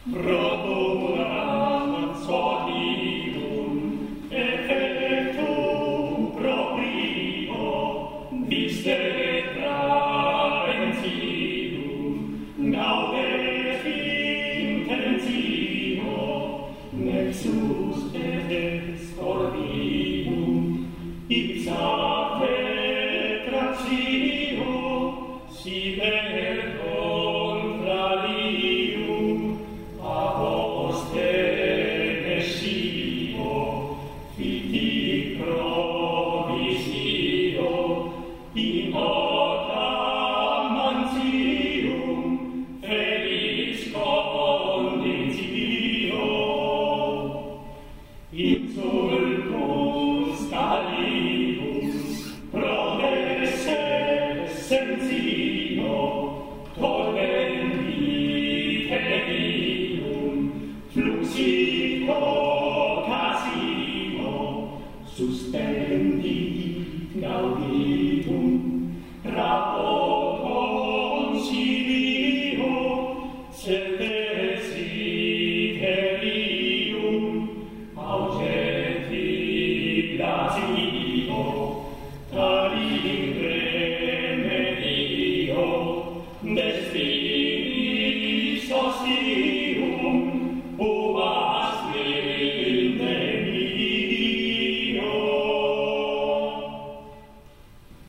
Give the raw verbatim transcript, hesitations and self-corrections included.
Proturat solium effectum proprio vistere traentium gaudet intensio nexus et scordium ipsate tratio siber contrarium a poste nescio fiti provisio in otam mantium felis conditio insultus calibus prodesse sensino torrendi tedium fluxit occasio suspendit gaudit